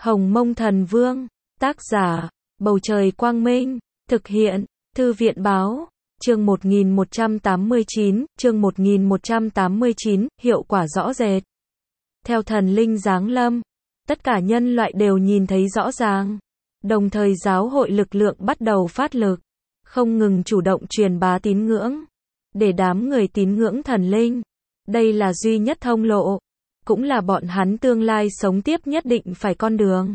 Hồng Mông Thần Vương, tác giả, Bầu Trời Quang Minh, thực hiện, Thư viện Báo, chương 1189, hiệu quả rõ rệt. Theo thần linh giáng lâm, tất cả nhân loại đều nhìn thấy rõ ràng, đồng thời giáo hội lực lượng bắt đầu phát lực, không ngừng chủ động truyền bá tín ngưỡng, để đám người tín ngưỡng thần linh. Đây là duy nhất thông lộ, cũng là bọn hắn tương lai sống tiếp nhất định phải con đường.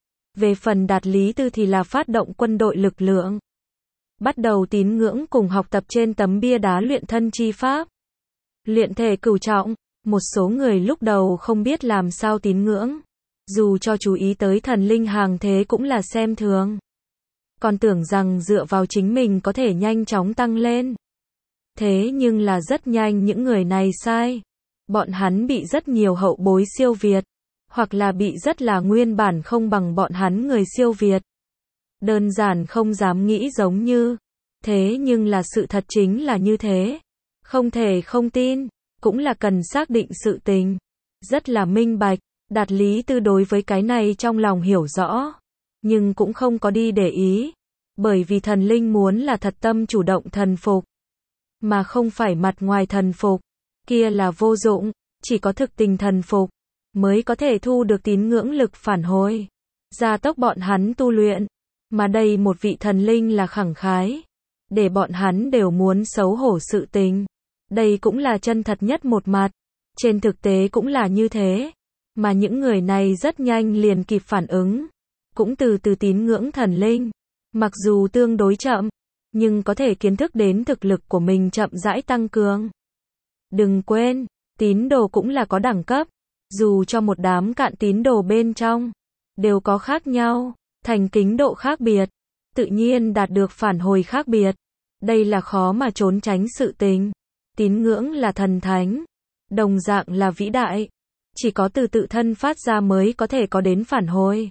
Về phần Đạt Lý Tư thì là phát động quân đội lực lượng, bắt đầu tín ngưỡng cùng học tập trên tấm bia đá luyện thân chi pháp. Luyện thể cửu trọng, một số người lúc đầu không biết làm sao tín ngưỡng, dù cho chú ý tới thần linh hàng thế cũng là xem thường, còn tưởng rằng dựa vào chính mình có thể nhanh chóng tăng lên. Thế nhưng là rất nhanh những người này sai. Bọn hắn bị rất nhiều hậu bối siêu việt, hoặc là bị rất là nguyên bản không bằng bọn hắn người siêu việt. Đơn giản không dám nghĩ giống như. Thế nhưng là sự thật chính là như thế. Không thể không tin, cũng là cần xác định sự tình. Rất là minh bạch, Đạt Lý Tư đối với cái này trong lòng hiểu rõ, nhưng cũng không có đi để ý. Bởi vì thần linh muốn là thật tâm chủ động thần phục, mà không phải mặt ngoài thần phục, kia là vô dụng, chỉ có thực tình thần phục, mới có thể thu được tín ngưỡng lực phản hồi, gia tốc bọn hắn tu luyện. Mà đây một vị thần linh là khẳng khái, để bọn hắn đều muốn xấu hổ sự tình. Đây cũng là chân thật nhất một mặt, trên thực tế cũng là như thế, mà những người này rất nhanh liền kịp phản ứng, cũng từ từ tín ngưỡng thần linh, mặc dù tương đối chậm, nhưng có thể kiến thức đến thực lực của mình chậm rãi tăng cường. Đừng quên, tín đồ cũng là có đẳng cấp, dù cho một đám cạn tín đồ bên trong, đều có khác nhau, thành kính độ khác biệt, tự nhiên đạt được phản hồi khác biệt. Đây là khó mà trốn tránh sự tình. Tín ngưỡng là thần thánh, đồng dạng là vĩ đại, chỉ có từ tự thân phát ra mới có thể có đến phản hồi.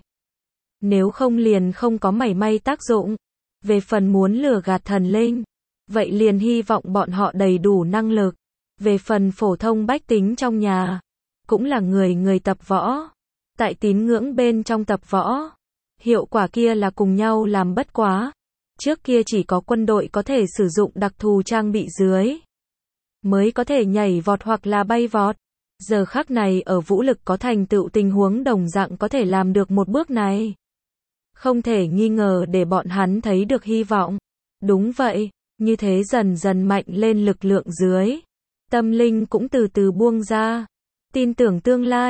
Nếu không liền không có mảy may tác dụng. Về phần muốn lừa gạt thần linh, vậy liền hy vọng bọn họ đầy đủ năng lực. Về phần phổ thông bách tính trong nhà, cũng là người tập võ, tại tín ngưỡng bên trong tập võ, hiệu quả kia là cùng nhau làm bất quá. Trước kia chỉ có quân đội có thể sử dụng đặc thù trang bị dưới, mới có thể nhảy vọt hoặc là bay vọt. Giờ khắc này ở vũ lực có thành tựu tình huống đồng dạng có thể làm được một bước này. Không thể nghi ngờ để bọn hắn thấy được hy vọng. Đúng vậy, như thế dần dần mạnh lên lực lượng dưới, tâm linh cũng từ từ buông ra. Tin tưởng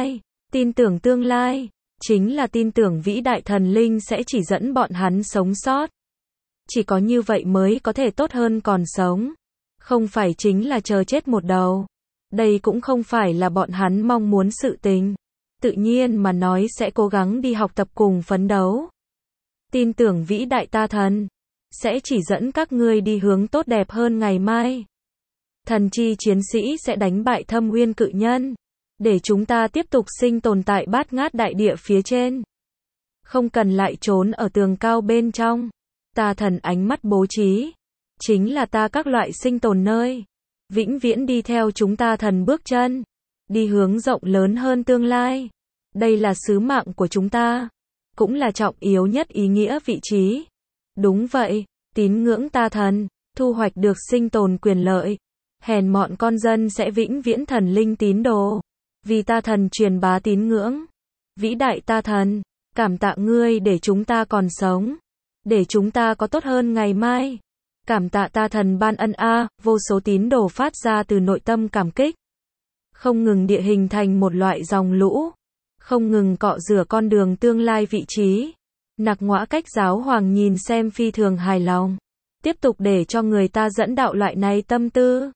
tương lai, chính là tin tưởng vĩ đại thần linh sẽ chỉ dẫn bọn hắn sống sót. Chỉ có như vậy mới có thể tốt hơn còn sống. Không phải chính là chờ chết một đầu. Đây cũng không phải là bọn hắn mong muốn sự tình. Tự nhiên mà nói sẽ cố gắng đi học tập cùng phấn đấu. Tin tưởng vĩ đại ta thần sẽ chỉ dẫn các ngươi đi hướng tốt đẹp hơn ngày mai. Thần chi chiến sĩ sẽ đánh bại Thâm Uyên cự nhân, để chúng ta tiếp tục sinh tồn tại bát ngát đại địa phía trên. Không cần lại trốn ở tường cao bên trong. Ta thần ánh mắt bố trí, chính là ta các loại sinh tồn nơi. Vĩnh viễn đi theo chúng ta thần bước chân, đi hướng rộng lớn hơn tương lai. Đây là sứ mạng của chúng ta, cũng là trọng yếu nhất ý nghĩa vị trí. Đúng vậy, tín ngưỡng ta thần, thu hoạch được sinh tồn quyền lợi. Hèn mọn con dân sẽ vĩnh viễn thần linh tín đồ, vì ta thần truyền bá tín ngưỡng. Vĩ đại ta thần, cảm tạ ngươi để chúng ta còn sống, để chúng ta có tốt hơn ngày mai. Cảm tạ ta thần ban ân a, vô số tín đồ phát ra từ nội tâm cảm kích. Không ngừng địa hình thành một loại dòng lũ, không ngừng cọ rửa con đường tương lai vị trí. Nặc Ngõa Cách giáo hoàng nhìn xem phi thường hài lòng, tiếp tục để cho người ta dẫn đạo loại này tâm tư,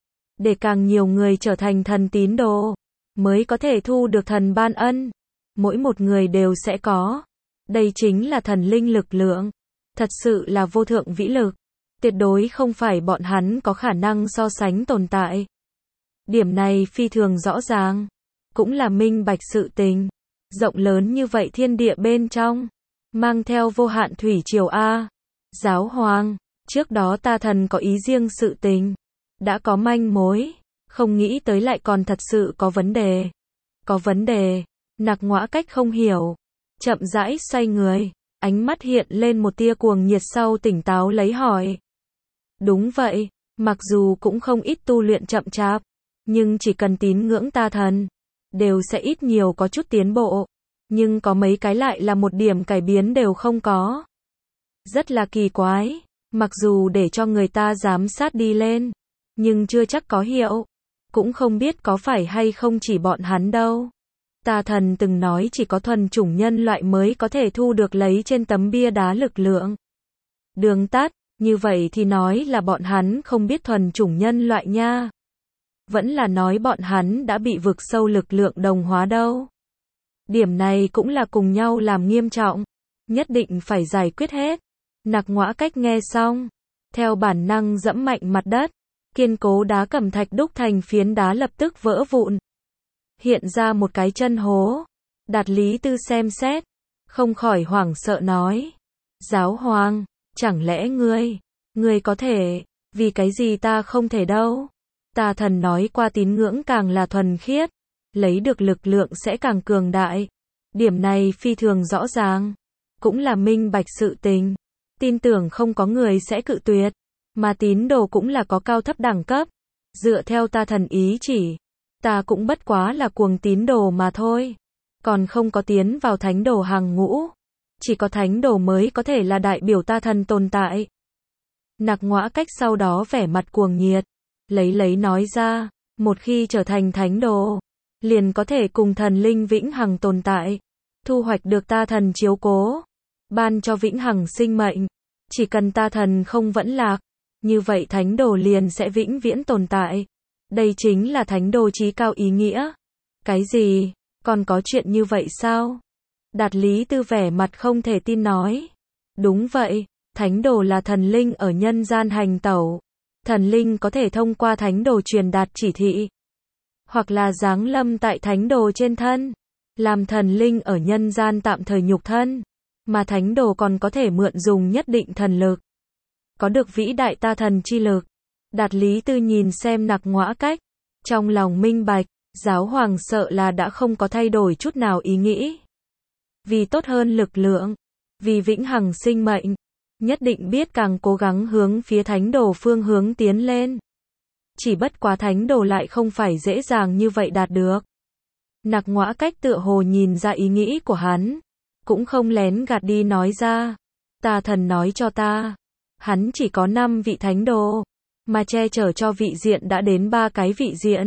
để càng nhiều người trở thành thần tín đồ, mới có thể thu được thần ban ân. Mỗi một người đều sẽ có. Đây chính là thần linh lực lượng, thật sự là vô thượng vĩ lực, tuyệt đối không phải bọn hắn có khả năng so sánh tồn tại. Điểm này phi thường rõ ràng, cũng là minh bạch sự tình. Rộng lớn như vậy thiên địa bên trong, mang theo vô hạn thủy triều a. Giáo hoàng, trước đó ta thần có ý riêng sự tình, đã có manh mối, không nghĩ tới lại còn thật sự có vấn đề. Có vấn đề, Nặc Ngõa Cách không hiểu, chậm rãi xoay người, ánh mắt hiện lên một tia cuồng nhiệt sau tỉnh táo lấy hỏi. Đúng vậy, mặc dù cũng không ít tu luyện chậm chạp, nhưng chỉ cần tín ngưỡng ta thần, đều sẽ ít nhiều có chút tiến bộ, nhưng có mấy cái lại là một điểm cải biến đều không có. Rất là kỳ quái, mặc dù để cho người ta giám sát đi lên, nhưng chưa chắc có hiệu, cũng không biết có phải hay không chỉ bọn hắn đâu. Tà thần từng nói chỉ có thuần chủng nhân loại mới có thể thu được lấy trên tấm bia đá lực lượng. Đường tắt, như vậy thì nói là bọn hắn không biết thuần chủng nhân loại nha. Vẫn là nói bọn hắn đã bị vực sâu lực lượng đồng hóa đâu. Điểm này cũng là cùng nhau làm nghiêm trọng, nhất định phải giải quyết hết. Nặc Ngõa Cách nghe xong, theo bản năng dẫm mạnh mặt đất, kiên cố đá cẩm thạch đúc thành phiến đá lập tức vỡ vụn. Hiện ra một cái chân hố. Đạt Lý Tư xem xét, không khỏi hoảng sợ nói. Giáo hoàng, chẳng lẽ ngươi có thể, vì cái gì ta không thể đâu. Tà thần nói qua tín ngưỡng càng là thuần khiết, lấy được lực lượng sẽ càng cường đại. Điểm này phi thường rõ ràng, cũng là minh bạch sự tình. Tin tưởng không có người sẽ cự tuyệt, mà tín đồ cũng là có cao thấp đẳng cấp. Dựa theo ta thần ý chỉ, ta cũng bất quá là cuồng tín đồ mà thôi, còn không có tiến vào thánh đồ hàng ngũ. Chỉ có thánh đồ mới có thể là đại biểu ta thần tồn tại. Nặc Ngõa Cách sau đó vẻ mặt cuồng nhiệt, lấy nói ra, một khi trở thành thánh đồ, liền có thể cùng thần linh vĩnh hằng tồn tại, thu hoạch được ta thần chiếu cố, ban cho vĩnh hằng sinh mệnh. Chỉ cần ta thần không vẫn lạc, như vậy thánh đồ liền sẽ vĩnh viễn tồn tại. Đây chính là thánh đồ chí cao ý nghĩa. Cái gì? Còn có chuyện như vậy sao? Đạt Lý Tư vẻ mặt không thể tin nói. Đúng vậy, thánh đồ là thần linh ở nhân gian hành tẩu. Thần linh có thể thông qua thánh đồ truyền đạt chỉ thị, hoặc là giáng lâm tại thánh đồ trên thân, làm thần linh ở nhân gian tạm thời nhục thân, mà thánh đồ còn có thể mượn dùng nhất định thần lực, có được vĩ đại ta thần chi lực. Đạt Lý Tư nhìn xem Nặc Ngõa Cách, trong lòng minh bạch, giáo hoàng sợ là đã không có thay đổi chút nào ý nghĩ. Vì tốt hơn lực lượng, vì vĩnh hằng sinh mệnh, nhất định biết càng cố gắng hướng phía thánh đồ phương hướng tiến lên. Chỉ bất quá thánh đồ lại không phải dễ dàng như vậy đạt được. Nặc Ngõa Cách tựa hồ nhìn ra ý nghĩ của hắn, cũng không lén gạt đi nói ra. Ta thần nói cho ta, hắn chỉ có 5 vị thánh đồ, mà che chở cho vị diện đã đến 3 cái vị diện.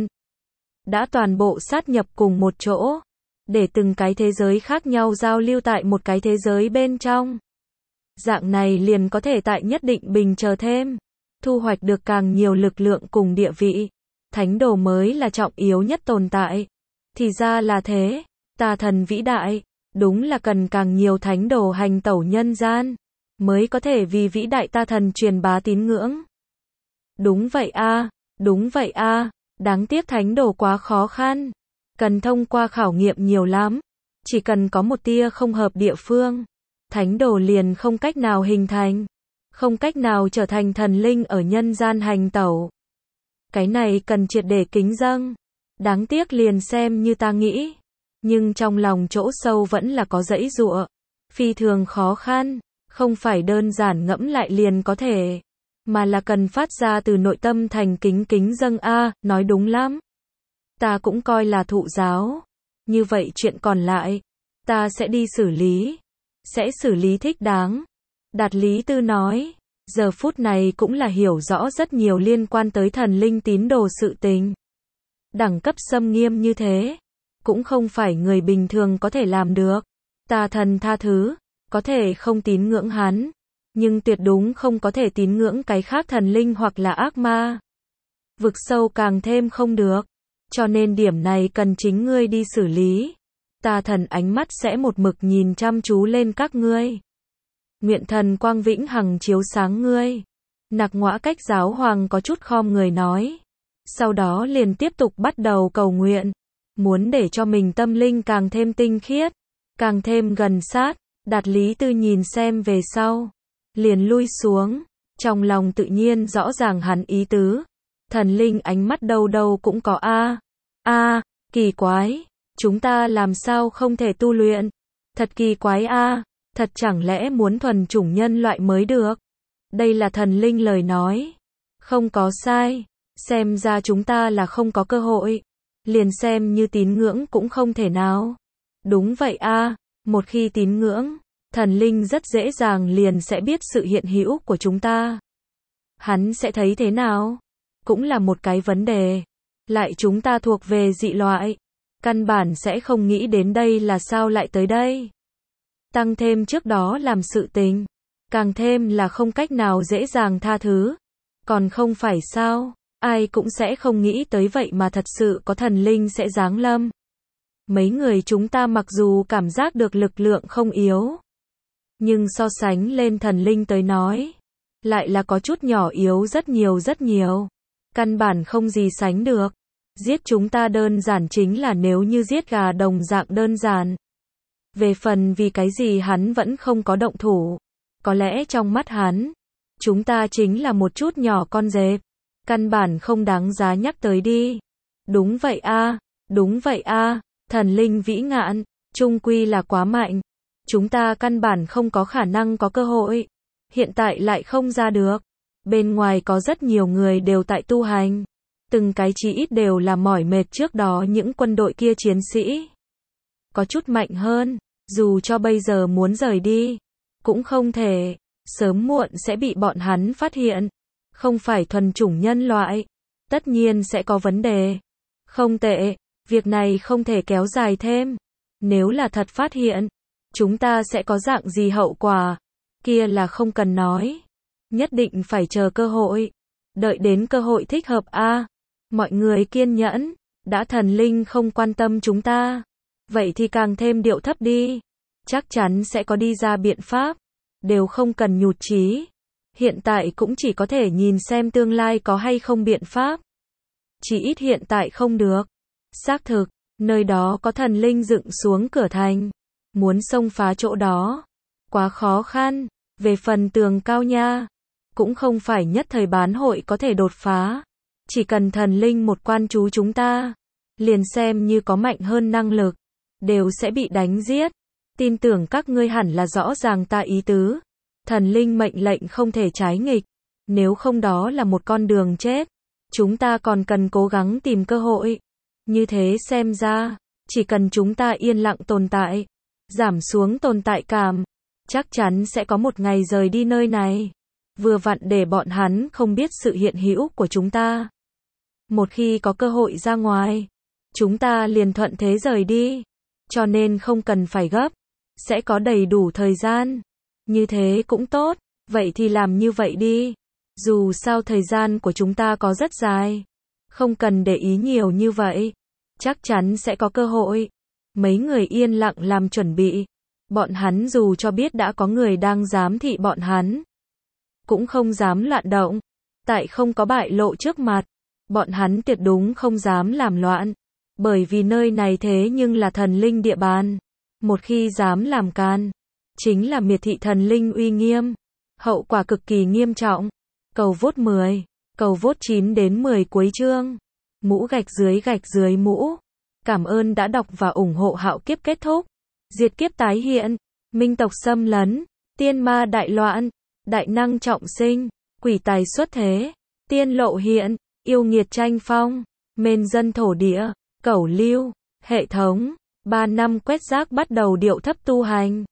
Đã toàn bộ sát nhập cùng một chỗ, để từng cái thế giới khác nhau giao lưu tại một cái thế giới bên trong. Dạng này liền có thể tại nhất định bình chờ thêm, thu hoạch được càng nhiều lực lượng cùng địa vị. Thánh đồ mới là trọng yếu nhất tồn tại. Thì ra là thế, ta thần vĩ đại, đúng là cần càng nhiều thánh đồ hành tẩu nhân gian, mới có thể vì vĩ đại ta thần truyền bá tín ngưỡng. Đúng vậy a, đúng vậy a, đáng tiếc thánh đồ quá khó khăn, cần thông qua khảo nghiệm nhiều lắm, chỉ cần có một tia không hợp địa phương, thánh đồ liền không cách nào hình thành, không cách nào trở thành thần linh ở nhân gian hành tẩu. Cái này cần triệt để kính dâng, đáng tiếc liền xem như ta nghĩ, nhưng trong lòng chỗ sâu vẫn là có giãy giụa, phi thường khó khăn, không phải đơn giản ngẫm lại liền có thể, mà là cần phát ra từ nội tâm thành kính dâng a, nói đúng lắm. Ta cũng coi là thụ giáo, như vậy chuyện còn lại, ta sẽ đi xử lý, sẽ xử lý thích đáng. Đạt Lý Tư nói, giờ phút này cũng là hiểu rõ rất nhiều liên quan tới thần linh tín đồ sự tình. Đẳng cấp xâm nghiêm như thế, cũng không phải người bình thường có thể làm được. Ta thần tha thứ, có thể không tín ngưỡng hắn, nhưng tuyệt đúng không có thể tín ngưỡng cái khác thần linh hoặc là ác ma. Vực sâu càng thêm không được, cho nên điểm này cần chính ngươi đi xử lý. Ta thần ánh mắt sẽ một mực nhìn chăm chú lên các ngươi. Nguyện thần quang vĩnh hằng chiếu sáng ngươi. Nặc Ngõa Cách giáo hoàng có chút khom người nói. Sau đó liền tiếp tục bắt đầu cầu nguyện, muốn để cho mình tâm linh càng thêm tinh khiết, càng thêm gần sát. Đạt Lý Tư nhìn xem về sau, liền lui xuống, trong lòng tự nhiên rõ ràng hắn ý tứ. Thần linh ánh mắt đâu đâu cũng có a, kỳ quái, chúng ta làm sao không thể tu luyện? Thật kỳ quái a, thật chẳng lẽ muốn thuần chủng nhân loại mới được? Đây là thần linh lời nói. Không có sai, xem ra chúng ta là không có cơ hội. Liền xem như tín ngưỡng cũng không thể nào. Đúng vậy a, một khi tín ngưỡng, thần linh rất dễ dàng liền sẽ biết sự hiện hữu của chúng ta. Hắn sẽ thấy thế nào? Cũng là một cái vấn đề. Lại chúng ta thuộc về dị loại. Căn bản sẽ không nghĩ đến đây là sao lại tới đây. Tăng thêm trước đó làm sự tình. Càng thêm là không cách nào dễ dàng tha thứ. Còn không phải sao? Ai cũng sẽ không nghĩ tới vậy mà thật sự có thần linh sẽ giáng lâm. Mấy người chúng ta mặc dù cảm giác được lực lượng không yếu. Nhưng so sánh lên thần linh tới nói. Lại là có chút nhỏ yếu rất nhiều. Căn bản không gì sánh được. Giết chúng ta đơn giản chính là nếu như giết gà đồng dạng đơn giản. Về phần vì cái gì hắn vẫn không có động thủ. Có lẽ trong mắt hắn, chúng ta chính là một chút nhỏ con dẹp. Căn bản không đáng giá nhắc tới đi. Đúng vậy a, thần linh vĩ ngạn, chung quy là quá mạnh. Chúng ta căn bản không có khả năng có cơ hội. Hiện tại lại không ra được. Bên ngoài có rất nhiều người đều tại tu hành. Từng cái chí ít đều là mỏi mệt trước đó những quân đội kia chiến sĩ. Có chút mạnh hơn, dù cho bây giờ muốn rời đi, cũng không thể, sớm muộn sẽ bị bọn hắn phát hiện. Không phải thuần chủng nhân loại, tất nhiên sẽ có vấn đề. Không tệ, việc này không thể kéo dài thêm. Nếu là thật phát hiện, chúng ta sẽ có dạng gì hậu quả, kia là không cần nói. Nhất định phải chờ cơ hội. Đợi đến cơ hội thích hợp a. Mọi người kiên nhẫn, đã thần linh không quan tâm chúng ta. Vậy thì càng thêm điệu thấp đi. Chắc chắn sẽ có đi ra biện pháp. Đều không cần nhụt chí. Hiện tại cũng chỉ có thể nhìn xem tương lai có hay không biện pháp. Chỉ ít hiện tại không được. Xác thực, nơi đó có thần linh dựng xuống cửa thành. Muốn xông phá chỗ đó. Quá khó khăn. Về phần tường cao nha. Cũng không phải nhất thời bán hội có thể đột phá. Chỉ cần thần linh một quan chú chúng ta. Liền xem như có mạnh hơn năng lực. Đều sẽ bị đánh giết. Tin tưởng các ngươi hẳn là rõ ràng ta ý tứ. Thần linh mệnh lệnh không thể trái nghịch. Nếu không đó là một con đường chết. Chúng ta còn cần cố gắng tìm cơ hội. Như thế xem ra, chỉ cần chúng ta yên lặng tồn tại, giảm xuống tồn tại cảm, chắc chắn sẽ có một ngày rời đi nơi này. Vừa vặn để bọn hắn không biết sự hiện hữu của chúng ta. Một khi có cơ hội ra ngoài, chúng ta liền thuận thế rời đi. Cho nên không cần phải gấp, sẽ có đầy đủ thời gian. Như thế cũng tốt, vậy thì làm như vậy đi. Dù sao thời gian của chúng ta có rất dài. Không cần để ý nhiều như vậy. Chắc chắn sẽ có cơ hội. Mấy người yên lặng làm chuẩn bị. Bọn hắn dù cho biết đã có người đang giám thị bọn hắn, cũng không dám loạn động. Tại không có bại lộ trước mặt, bọn hắn tuyệt đúng không dám làm loạn. Bởi vì nơi này thế nhưng là thần linh địa bàn. Một khi dám làm can, chính là miệt thị thần linh uy nghiêm. Hậu quả cực kỳ nghiêm trọng. Cầu vote 10, cầu vote 9 đến 10 cuối chương. Mũ gạch dưới mũ. Cảm ơn đã đọc và ủng hộ. Hạo kiếp kết thúc. Diệt kiếp tái hiện. Minh tộc xâm lấn. Tiên ma đại loạn. Đại năng trọng sinh. Quỷ tài xuất thế. Tiên lộ hiện. Yêu nghiệt tranh phong. Mên dân thổ địa. Cẩu lưu. Hệ thống. 3 năm quét rác bắt đầu điệu thấp tu hành.